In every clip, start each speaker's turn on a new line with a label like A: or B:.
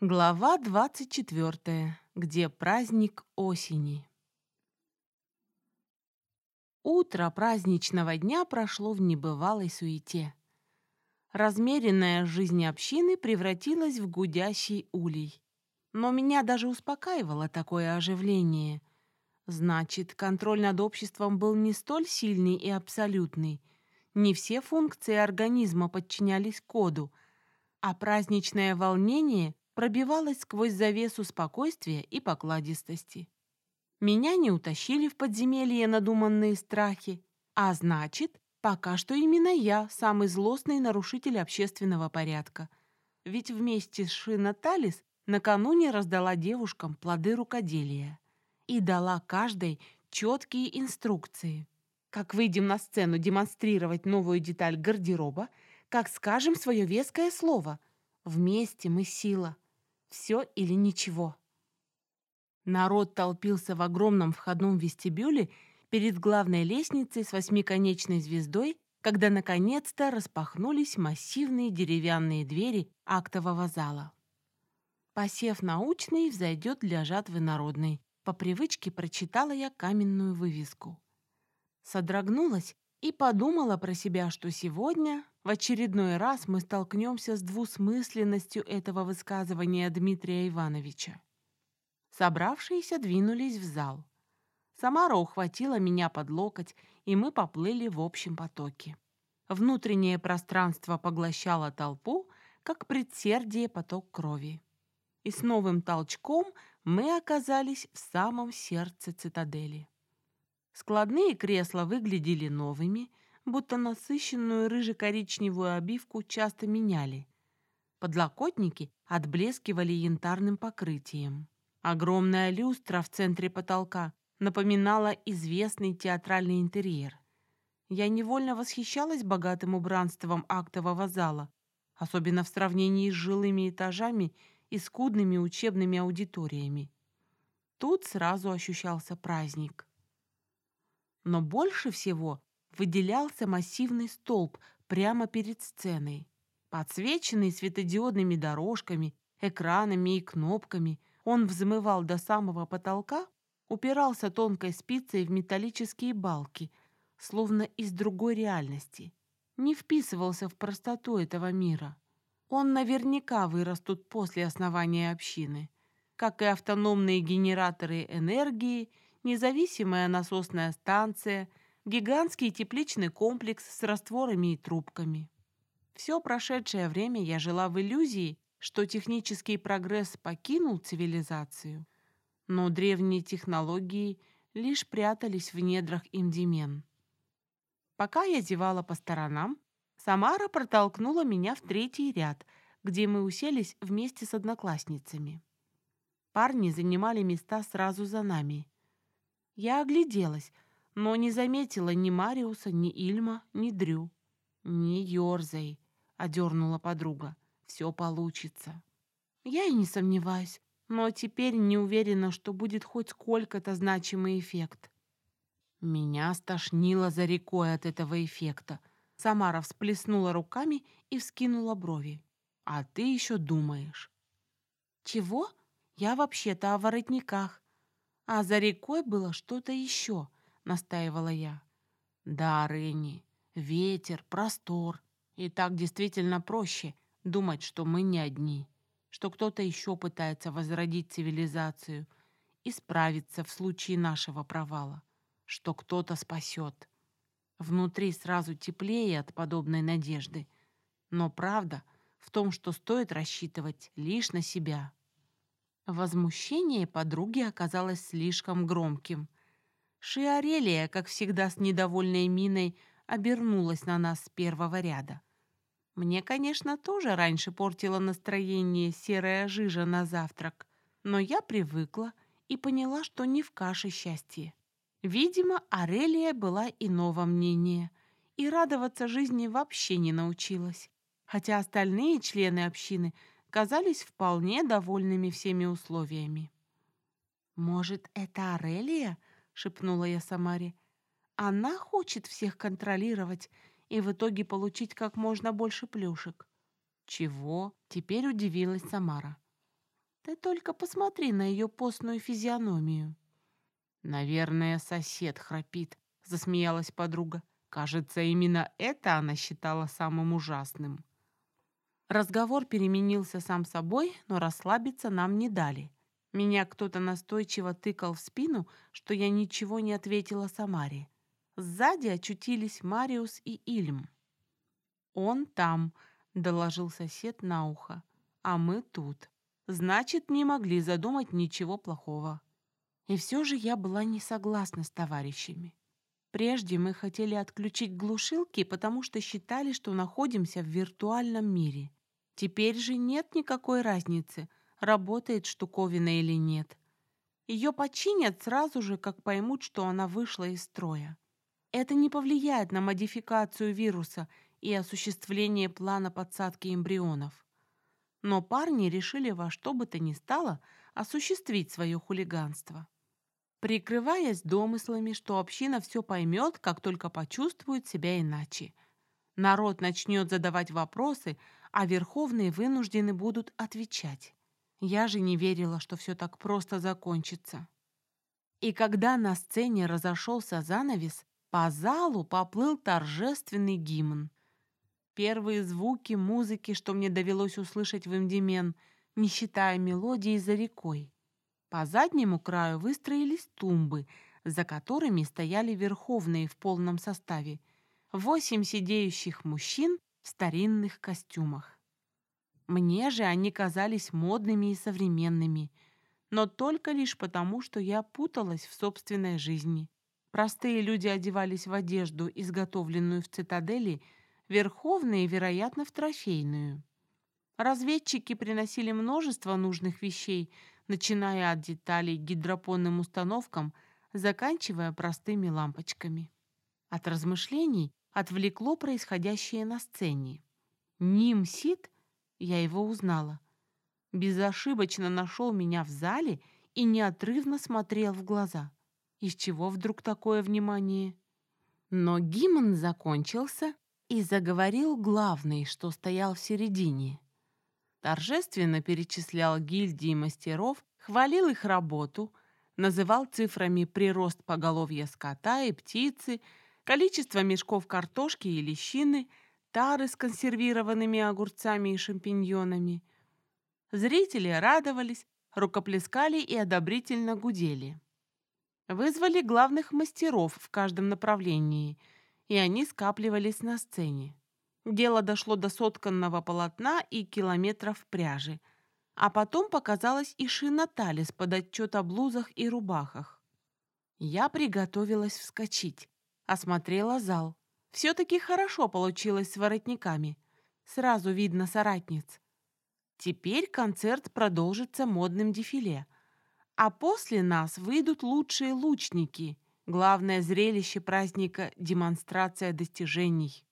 A: Глава 24, где праздник осени. Утро праздничного дня прошло в небывалой суете. Размеренная жизнь общины превратилась в гудящий улей. Но меня даже успокаивало такое оживление. Значит, контроль над обществом был не столь сильный и абсолютный. Не все функции организма подчинялись коду, а праздничное волнение пробивалось сквозь завесу спокойствия и покладистости. Меня не утащили в подземелье надуманные страхи, а значит, пока что именно я самый злостный нарушитель общественного порядка. Ведь вместе с Шина Талис накануне раздала девушкам плоды рукоделия и дала каждой четкие инструкции. Как выйдем на сцену демонстрировать новую деталь гардероба, как скажем свое веское слово. Вместе мы сила. Все или ничего. Народ толпился в огромном входном вестибюле перед главной лестницей с восьмиконечной звездой, когда наконец-то распахнулись массивные деревянные двери актового зала. Посев научный взойдет для жатвы народной. По привычке прочитала я каменную вывеску. Содрогнулась и подумала про себя, что сегодня в очередной раз мы столкнемся с двусмысленностью этого высказывания Дмитрия Ивановича. Собравшиеся двинулись в зал. Самара ухватила меня под локоть, и мы поплыли в общем потоке. Внутреннее пространство поглощало толпу, как предсердие поток крови. И с новым толчком мы оказались в самом сердце цитадели. Складные кресла выглядели новыми, будто насыщенную рыже-коричневую обивку часто меняли. Подлокотники отблескивали янтарным покрытием. Огромная люстра в центре потолка напоминала известный театральный интерьер. Я невольно восхищалась богатым убранством актового зала, особенно в сравнении с жилыми этажами и скудными учебными аудиториями. Тут сразу ощущался праздник. Но больше всего выделялся массивный столб прямо перед сценой. Подсвеченный светодиодными дорожками, экранами и кнопками, он взмывал до самого потолка, упирался тонкой спицей в металлические балки, словно из другой реальности. Не вписывался в простоту этого мира. Он наверняка вырос тут после основания общины, как и автономные генераторы энергии, независимая насосная станция, гигантский тепличный комплекс с растворами и трубками. Все прошедшее время я жила в иллюзии, что технический прогресс покинул цивилизацию, но древние технологии лишь прятались в недрах имдимен. Пока я зевала по сторонам, Самара протолкнула меня в третий ряд, где мы уселись вместе с одноклассницами. Парни занимали места сразу за нами. Я огляделась, но не заметила ни Мариуса, ни Ильма, ни Дрю. «Не ерзай», — одернула подруга. «Все получится». Я и не сомневаюсь, но теперь не уверена, что будет хоть сколько-то значимый эффект. Меня стошнило за рекой от этого эффекта. Самара всплеснула руками и вскинула брови. «А ты еще думаешь». «Чего? Я вообще-то о воротниках. А за рекой было что-то еще», — настаивала я. «Да, Ренни, ветер, простор. И так действительно проще думать, что мы не одни, что кто-то еще пытается возродить цивилизацию и справиться в случае нашего провала, что кто-то спасет. Внутри сразу теплее от подобной надежды, но правда в том, что стоит рассчитывать лишь на себя». Возмущение подруги оказалось слишком громким. Шиарелия, как всегда с недовольной миной, обернулась на нас с первого ряда. Мне, конечно, тоже раньше портило настроение серая жижа на завтрак, но я привыкла и поняла, что не в каше счастье. Видимо, Арелия была иного мнения и радоваться жизни вообще не научилась, хотя остальные члены общины казались вполне довольными всеми условиями. «Может, это Арелия?» — шепнула я Самаре. «Она хочет всех контролировать и в итоге получить как можно больше плюшек». «Чего?» — теперь удивилась Самара. Ты только посмотри на ее постную физиономию». «Наверное, сосед храпит», — засмеялась подруга. Кажется, именно это она считала самым ужасным. Разговор переменился сам собой, но расслабиться нам не дали. Меня кто-то настойчиво тыкал в спину, что я ничего не ответила Самаре. Сзади очутились Мариус и Ильм. «Он там», — доложил сосед на ухо, — «а мы тут. Значит, не могли задумать ничего плохого». И все же я была не согласна с товарищами. Прежде мы хотели отключить глушилки, потому что считали, что находимся в виртуальном мире. Теперь же нет никакой разницы, работает штуковина или нет. Ее починят сразу же, как поймут, что она вышла из строя. Это не повлияет на модификацию вируса и осуществление плана подсадки эмбрионов. Но парни решили во что бы то ни стало осуществить свое хулиганство. Прикрываясь домыслами, что община все поймет, как только почувствует себя иначе. Народ начнет задавать вопросы, а верховные вынуждены будут отвечать. Я же не верила, что все так просто закончится. И когда на сцене разошелся занавес, по залу поплыл торжественный гимн. Первые звуки музыки, что мне довелось услышать в Эмдимен, не считая мелодии за рекой. По заднему краю выстроились тумбы, за которыми стояли верховные в полном составе, 8 сидеющих мужчин в старинных костюмах. Мне же они казались модными и современными, но только лишь потому, что я путалась в собственной жизни. Простые люди одевались в одежду, изготовленную в цитадели, верховные, вероятно, в трофейную. Разведчики приносили множество нужных вещей, начиная от деталей к гидропонным установкам, заканчивая простыми лампочками. От размышлений отвлекло происходящее на сцене. Ним Сид, я его узнала, безошибочно нашел меня в зале и неотрывно смотрел в глаза. Из чего вдруг такое внимание? Но гимн закончился, и заговорил главный, что стоял в середине. Торжественно перечислял гильдии мастеров, хвалил их работу, называл цифрами прирост поголовья скота и птицы, количество мешков картошки и лещины, тары с консервированными огурцами и шампиньонами. Зрители радовались, рукоплескали и одобрительно гудели. Вызвали главных мастеров в каждом направлении, и они скапливались на сцене. Дело дошло до сотканного полотна и километров пряжи, а потом показалась и шина Талис под отчет о блузах и рубахах. Я приготовилась вскочить, осмотрела зал. Все-таки хорошо получилось с воротниками. Сразу видно соратниц. Теперь концерт продолжится модным дефиле. А после нас выйдут лучшие лучники. Главное зрелище праздника — демонстрация достижений.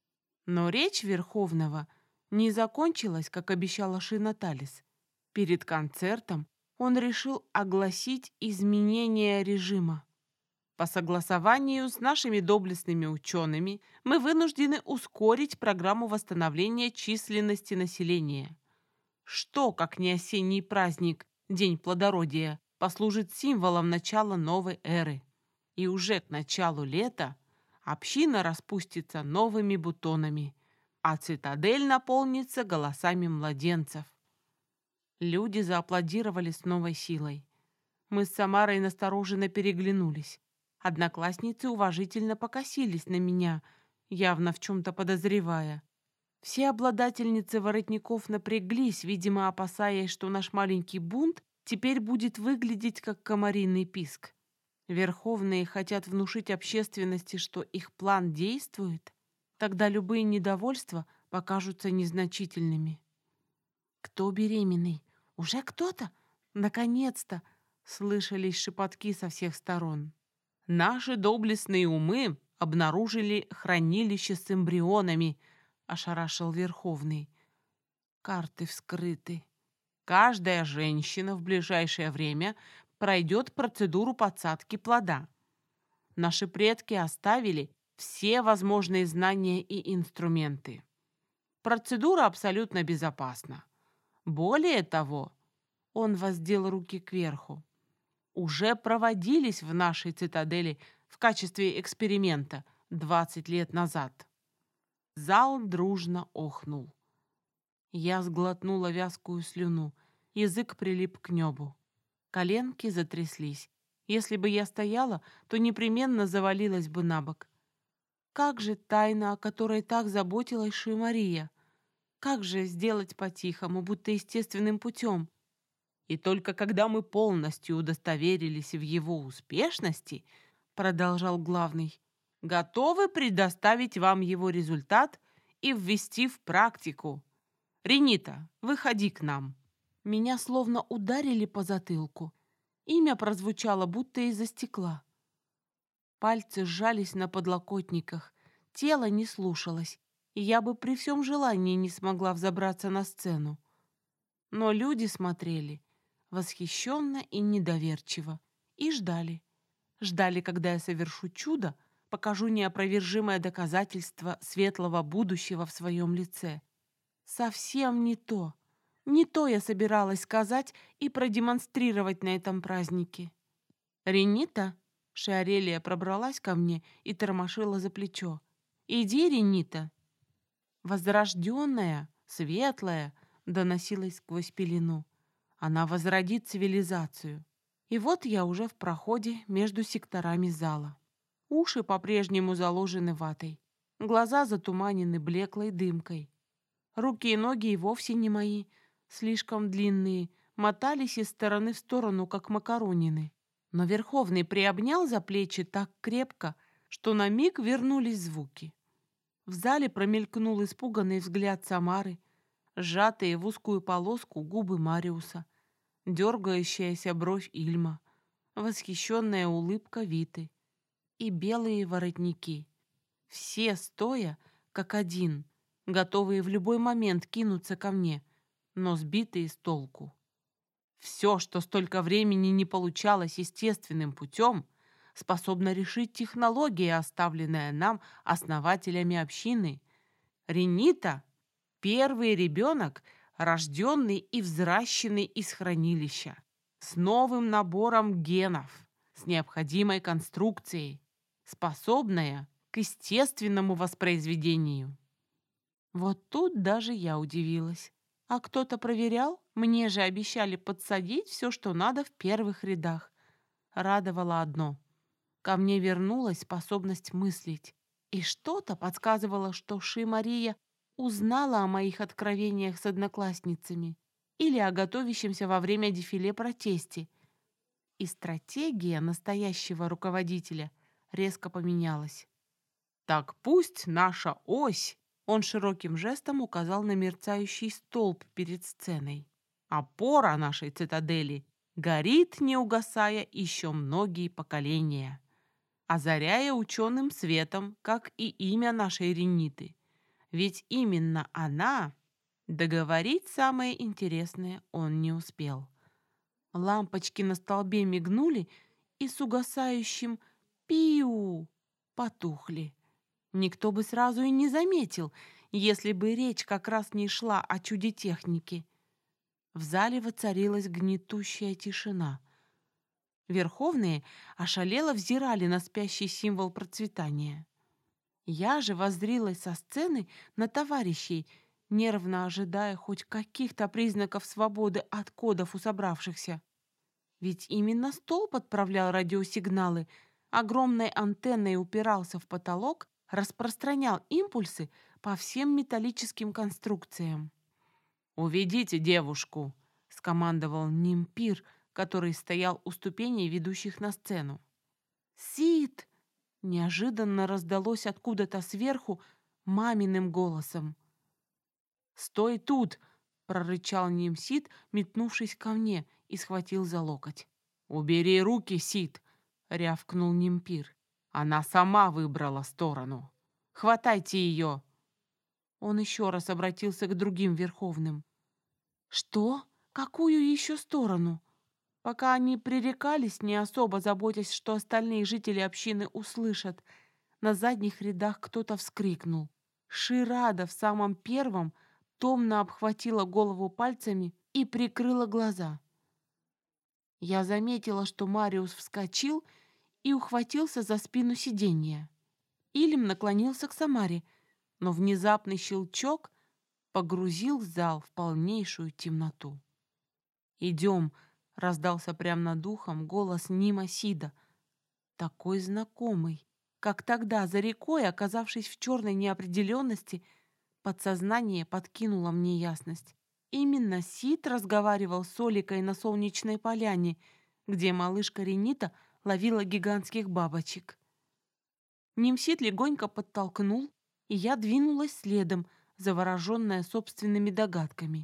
A: Но речь Верховного не закончилась, как обещала Шина Талис. Перед концертом он решил огласить изменение режима. По согласованию с нашими доблестными учеными мы вынуждены ускорить программу восстановления численности населения. Что, как не осенний праздник, День плодородия, послужит символом начала новой эры. И уже к началу лета община распустится новыми бутонами, а цитадель наполнится голосами младенцев. Люди зааплодировали с новой силой. Мы с Самарой настороженно переглянулись. Одноклассницы уважительно покосились на меня, явно в чем-то подозревая. Все обладательницы воротников напряглись, видимо, опасаясь, что наш маленький бунт теперь будет выглядеть как комариный писк. Верховные хотят внушить общественности, что их план действует. Тогда любые недовольства покажутся незначительными. «Кто беременный? Уже кто-то? Наконец-то!» — слышались шепотки со всех сторон. «Наши доблестные умы обнаружили хранилище с эмбрионами», — ошарашил Верховный. «Карты вскрыты. Каждая женщина в ближайшее время пройдет процедуру подсадки плода. Наши предки оставили все возможные знания и инструменты. Процедура абсолютно безопасна. Более того, Он воздел руки кверху. Уже проводились в нашей цитадели в качестве эксперимента 20 лет назад. Зал дружно охнул. Я сглотнула вязкую слюну, язык прилип к небу. Коленки затряслись. Если бы я стояла, то непременно завалилась бы на бок. Как же тайна, о которой так заботилась Ши-Мария? Как же сделать по-тихому, будто естественным путем? И только когда мы полностью удостоверились в его успешности, продолжал главный, готовы предоставить вам его результат и ввести в практику. Ренита, выходи к нам. Меня словно ударили по затылку. Имя прозвучало, будто из-за стекла. Пальцы сжались на подлокотниках, тело не слушалось, и я бы при всем желании не смогла взобраться на сцену. Но люди смотрели восхищенно и недоверчиво и ждали. Ждали, когда я совершу чудо, покажу неопровержимое доказательство светлого будущего в своем лице. Совсем не то. Не то я собиралась сказать и продемонстрировать на этом празднике. «Ренита?» — Шиарелия пробралась ко мне и тормошила за плечо. «Иди, Ренита!» «Возрожденная, светлая!» — доносилась сквозь пелену. «Она возродит цивилизацию!» И вот я уже в проходе между секторами зала. Уши по-прежнему заложены ватой, глаза затуманены блеклой дымкой. Руки и ноги и вовсе не мои, слишком длинные, мотались из стороны в сторону, как макаронины. Но Верховный приобнял за плечи так крепко, что на миг вернулись звуки. В зале промелькнул испуганный взгляд Самары, сжатые в узкую полоску губы Мариуса, дергающаяся бровь Ильма, восхищенная улыбка Виты и белые воротники. Все стоя, как один, готовые в любой момент кинуться ко мне, но сбитые с толку. Все, что столько времени не получалось естественным путем, способна решить технология, оставленная нам основателями общины. Ренита — первый ребенок, рожденный и взращенный из хранилища, с новым набором генов, с необходимой конструкцией, способная к естественному воспроизведению. Вот тут даже я удивилась. А кто-то проверял? Мне же обещали подсадить все, что надо в первых рядах. Радовало одно. Ко мне вернулась способность мыслить. И что-то подсказывало, что Ши-Мария узнала о моих откровениях с одноклассницами или о готовящемся во время дефиле протесте. И стратегия настоящего руководителя резко поменялась. «Так пусть наша ось...» Он широким жестом указал на мерцающий столб перед сценой. «Опора нашей цитадели горит, не угасая, еще многие поколения, озаряя ученым светом, как и имя нашей Рениты. Ведь именно она...» Договорить самое интересное он не успел. Лампочки на столбе мигнули и с угасающим «пиу» потухли. Никто бы сразу и не заметил, если бы речь как раз не шла о чуде техники. В зале воцарилась гнетущая тишина. Верховные ошалело взирали на спящий символ процветания. Я же воззрилась со сцены на товарищей, нервно ожидая хоть каких-то признаков свободы от кодов у собравшихся. Ведь именно столб отправлял радиосигналы, огромной антенной упирался в потолок, распространял импульсы по всем металлическим конструкциям. «Уведите девушку!» — скомандовал Нимпир, который стоял у ступеней, ведущих на сцену. «Сид!» — неожиданно раздалось откуда-то сверху маминым голосом. «Стой тут!» — прорычал Нимсид, метнувшись ко мне, и схватил за локоть. «Убери руки, Сид!» — рявкнул Нимпир. «Она сама выбрала сторону. Хватайте ее!» Он еще раз обратился к другим верховным. «Что? Какую еще сторону?» Пока они пререкались, не особо заботясь, что остальные жители общины услышат, на задних рядах кто-то вскрикнул. Ширада в самом первом томно обхватила голову пальцами и прикрыла глаза. Я заметила, что Мариус вскочил и ухватился за спину сиденья. Илем наклонился к Самаре, но внезапный щелчок погрузил зал в полнейшую темноту. «Идем», — раздался прямо над ухом голос Нима Сида, такой знакомый, как тогда за рекой, оказавшись в черной неопределенности, подсознание подкинуло мне ясность. Именно Сид разговаривал с Оликой на солнечной поляне, где малышка Ренита ловила гигантских бабочек. Нимсид легонько подтолкнул, и я двинулась следом, завороженная собственными догадками.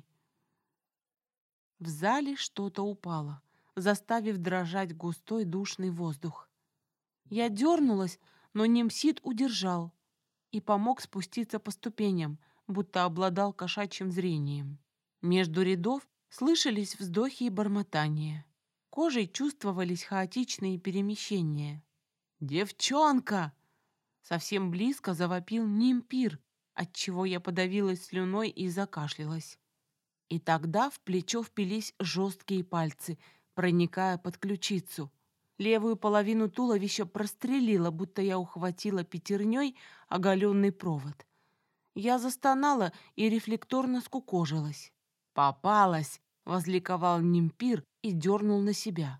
A: В зале что-то упало, заставив дрожать густой душный воздух. Я дернулась, но Нимсид удержал и помог спуститься по ступеням, будто обладал кошачьим зрением. Между рядов слышались вздохи и бормотания. Кожей чувствовались хаотичные перемещения. «Девчонка!» Совсем близко завопил Нимпир, отчего я подавилась слюной и закашлялась. И тогда в плечо впились жесткие пальцы, проникая под ключицу. Левую половину туловища прострелило, будто я ухватила пятерней оголенный провод. Я застонала и рефлекторно скукожилась. «Попалась!» — возликовал Нимпир и дернул на себя.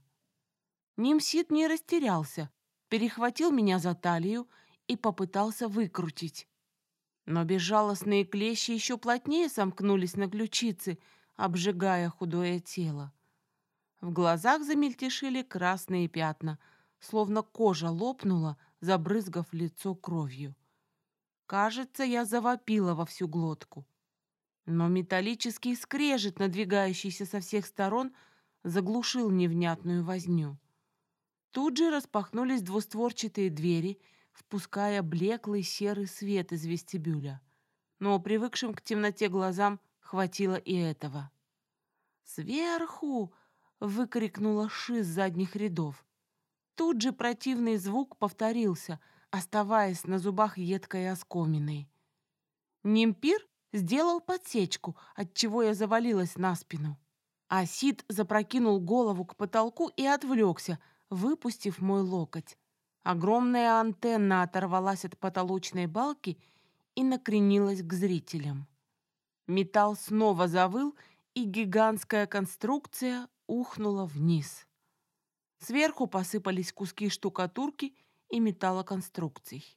A: Нимсид не растерялся, перехватил меня за талию и попытался выкрутить. Но безжалостные клещи еще плотнее сомкнулись на ключице, обжигая худое тело. В глазах замельтешили красные пятна, словно кожа лопнула, забрызгав лицо кровью. Кажется, я завопила во всю глотку. Но металлический скрежет, надвигающийся со всех сторон, заглушил невнятную возню. Тут же распахнулись двустворчатые двери, впуская блеклый серый свет из вестибюля. Но привыкшим к темноте глазам хватило и этого. «Сверху!» — выкрикнула Ши с задних рядов. Тут же противный звук повторился, оставаясь на зубах едкой оскоминой. Нимпир сделал подсечку, отчего я завалилась на спину. А Сид запрокинул голову к потолку и отвлекся, выпустив мой локоть. Огромная антенна оторвалась от потолочной балки и накренилась к зрителям. Металл снова завыл, и гигантская конструкция ухнула вниз. Сверху посыпались куски штукатурки и металлоконструкций.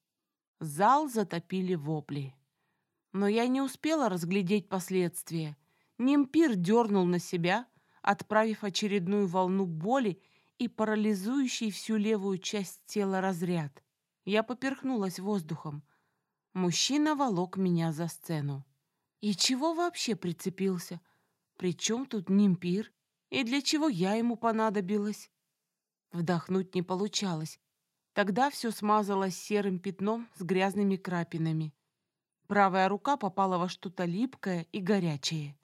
A: Зал затопили вопли. Но я не успела разглядеть последствия. Нимпир дернул на себя, отправив очередную волну боли и парализующий всю левую часть тела разряд. Я поперхнулась воздухом. Мужчина волок меня за сцену. И чего вообще прицепился? Причем тут Нимпир? И для чего я ему понадобилась? Вдохнуть не получалось. Тогда все смазалось серым пятном с грязными крапинами. Правая рука попала во что-то липкое и горячее.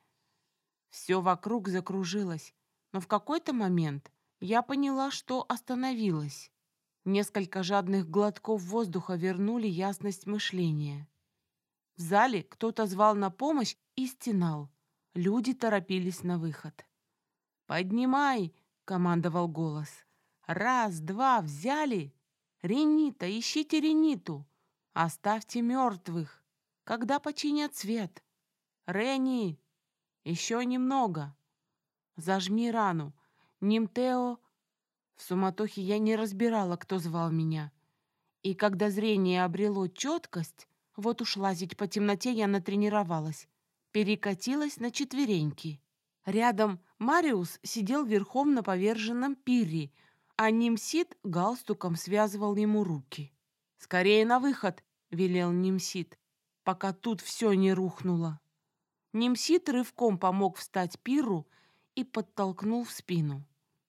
A: Все вокруг закружилось, но в какой-то момент я поняла, что остановилась. Несколько жадных глотков воздуха вернули ясность мышления. В зале кто-то звал на помощь и стенал. Люди торопились на выход. «Поднимай!» — командовал голос. «Раз, два, взяли! Ренита, ищите Рениту! Оставьте мертвых! Когда починят свет? Рени! Еще немного! Зажми рану! Нимтео!» В суматохе я не разбирала, кто звал меня. И когда зрение обрело четкость, вот уж лазить по темноте я натренировалась, перекатилась на четвереньки. Рядом Мариус сидел верхом на поверженном пирре, а Нимсид галстуком связывал ему руки. «Скорее на выход!» — велел Нимсид, пока тут все не рухнуло. Нимсид рывком помог встать пирру и подтолкнул в спину.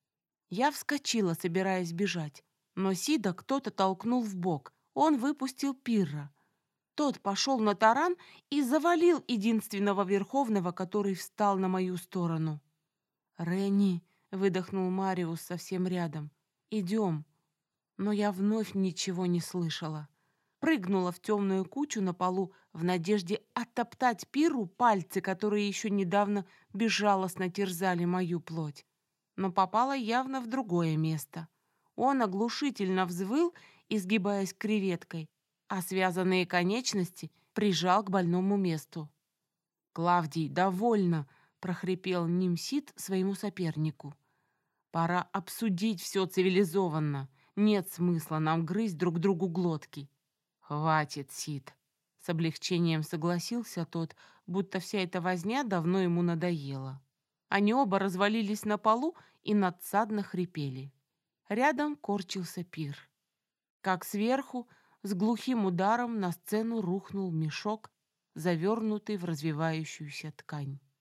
A: Я вскочила, собираясь бежать, но Сида кто-то толкнул в бок. Он выпустил пирра. Тот пошел на таран и завалил единственного верховного, который встал на мою сторону. «Ренни», — выдохнул Мариус совсем рядом, — «идем». Но я вновь ничего не слышала. Прыгнула в темную кучу на полу в надежде оттоптать пиру пальцы, которые еще недавно безжалостно терзали мою плоть. но попала явно в другое место. Он оглушительно взвыл, изгибаясь креветкой, а связанные конечности прижал к больному месту. «Клавдий, довольно!» — прохрипел Нимсит своему сопернику. «Пора обсудить все цивилизованно. Нет смысла нам грызть друг другу глотки». «Хватит, Сид!» — с облегчением согласился тот, будто вся эта возня давно ему надоела. Они оба развалились на полу и надсадно хрипели. Рядом корчился пир. Как сверху, с глухим ударом на сцену рухнул мешок, завернутый в развивающуюся ткань.